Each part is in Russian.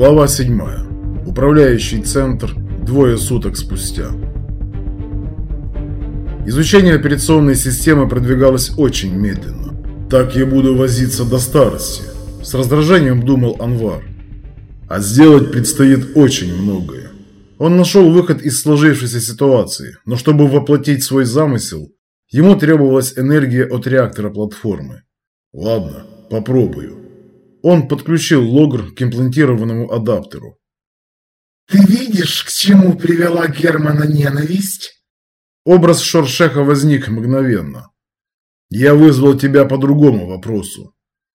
Глава 7. Управляющий центр. Двое суток спустя. Изучение операционной системы продвигалось очень медленно. Так я буду возиться до старости, с раздражением думал Анвар. А сделать предстоит очень многое. Он нашел выход из сложившейся ситуации, но чтобы воплотить свой замысел, ему требовалась энергия от реактора платформы. Ладно, попробую. Он подключил логр к имплантированному адаптеру. «Ты видишь, к чему привела Германа ненависть?» Образ Шоршеха возник мгновенно. «Я вызвал тебя по другому вопросу».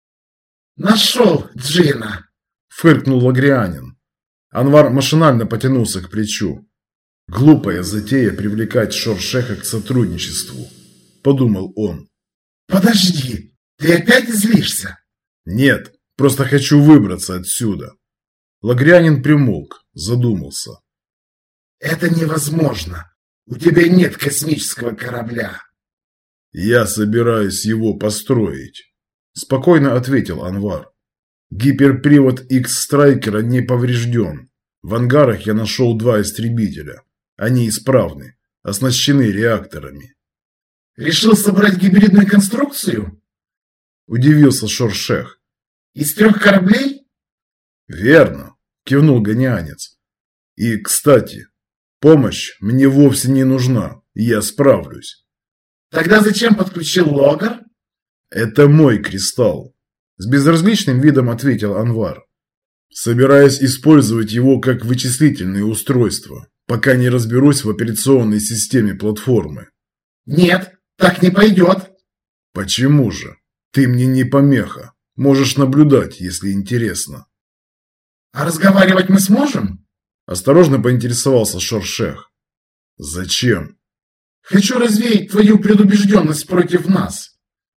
«Нашел Джина!» – фыркнул лагрианин. Анвар машинально потянулся к плечу. «Глупая затея привлекать Шоршеха к сотрудничеству», – подумал он. «Подожди, ты опять злишься?» «Нет, просто хочу выбраться отсюда». Лагрианин примолк, задумался. «Это невозможно. У тебя нет космического корабля». «Я собираюсь его построить», – спокойно ответил Анвар. «Гиперпривод X-Страйкера не поврежден. В ангарах я нашел 2 истребителя. Они исправны, оснащены реакторами». «Решил собрать гибридную конструкцию?» – удивился Шоршех. «Из 3 кораблей?» «Верно», – кивнул гонианец. «И, кстати, помощь мне вовсе не нужна, я справлюсь». «Тогда зачем подключил логр?» «Это мой кристалл», – с безразличным видом ответил Анвар. «Собираюсь использовать его как вычислительное устройство, пока не разберусь в операционной системе платформы». «Нет, так не пойдет». «Почему же? Ты мне не помеха. Можешь наблюдать, если интересно». «А разговаривать мы сможем?» – осторожно поинтересовался Шоршех. «Зачем?» «Хочу развеять твою предубежденность против нас».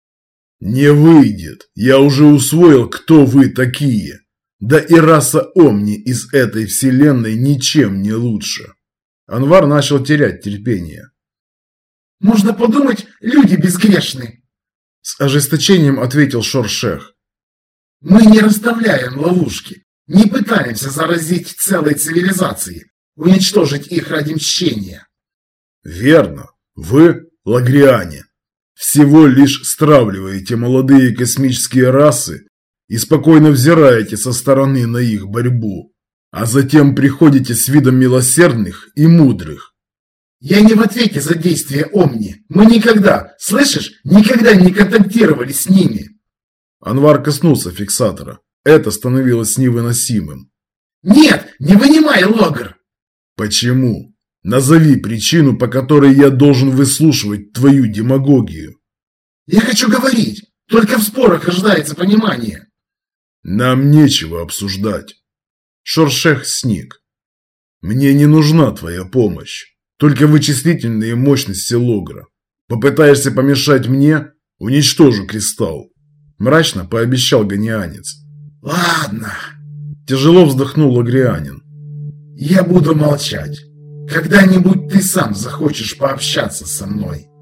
«Не выйдет. Я уже усвоил, кто вы такие. Да и раса Омни из этой вселенной ничем не лучше». Анвар начал терять терпение. «Можно подумать, люди безгрешны», – с ожесточением ответил Шоршех. «Мы не расставляем ловушки, не пытаемся заразить целой цивилизации, уничтожить их ради мщения». «Верно. Вы, лагриане, всего лишь стравливаете молодые космические расы и спокойно взираете со стороны на их борьбу, а затем приходите с видом милосердных и мудрых». «Я не в ответе за действия Омни. Мы никогда, слышишь, никогда не контактировали с ними». Анвар коснулся фиксатора. Это становилось невыносимым. «Нет, не вынимай логр!» «Почему? Назови причину, по которой я должен выслушивать твою демагогию». «Я хочу говорить. Только в спорах рождается понимание». «Нам нечего обсуждать». Шоршех сник. «Мне не нужна твоя помощь. Только вычислительные мощности логра. Попытаешься помешать мне, уничтожу кристалл», – мрачно пообещал гонианец. «Ладно», – тяжело вздохнул лагрианин. «Я буду молчать. Когда-нибудь ты сам захочешь пообщаться со мной».